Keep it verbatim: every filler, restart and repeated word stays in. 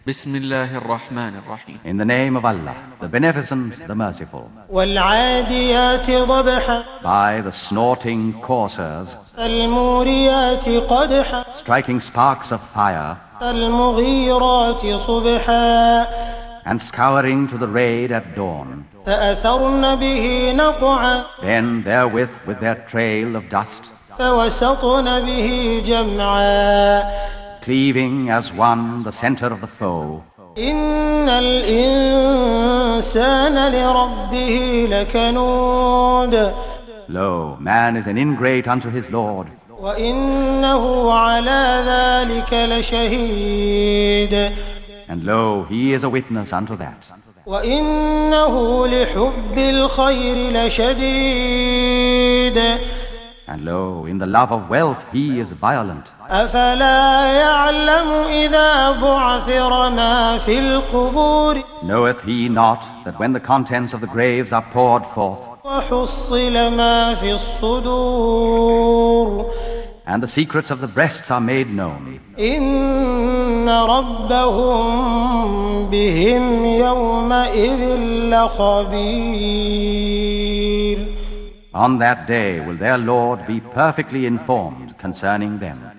بسم الله الرحمن الرحيم. In the name of Allah, the Beneficent, the Merciful. وَالْعَادِيَاتِ ضَبْحًا By the snorting coursers, فَالْمُورِيَاتِ قَدْحًا striking sparks of fire, فَالْمُغِيرَاتِ صُبْحًا and scouring to the raid at dawn. فَأَثَرْنَ بِهِ نَقْعًا Then therewith with their trail of dust, فَوَسَطْنَ بِهِ جَمْعًا cleaving as one the center of the foe. إِنَّ الْإِنسَانَ لِرَبِّهِ لَكَنُودٌ Lo, man is an ingrate unto his Lord, وَإِنَّهُ عَلَى ذَلِكَ لَشَهِيدٌ and lo, he is a witness unto that. وَإِنَّهُ لِحُبِّ الْخَيْرِ لَشَدِيدٌ And lo, in the love of wealth he is violent. أَفَلَا يَعْلَمُ إِذَا بُعْثِرَ مَا فِي الْقُبُورِ Knoweth he not that when the contents of the graves are poured forth, وَحُصِّلَ مَا فِي الصُّدُورِ and the secrets of the breasts are made known, إِنَّ رَبَّهُم بِهِمْ يَوْمَئِذٍ لَخَبِيرٌ on that day will their Lord be perfectly informed concerning them.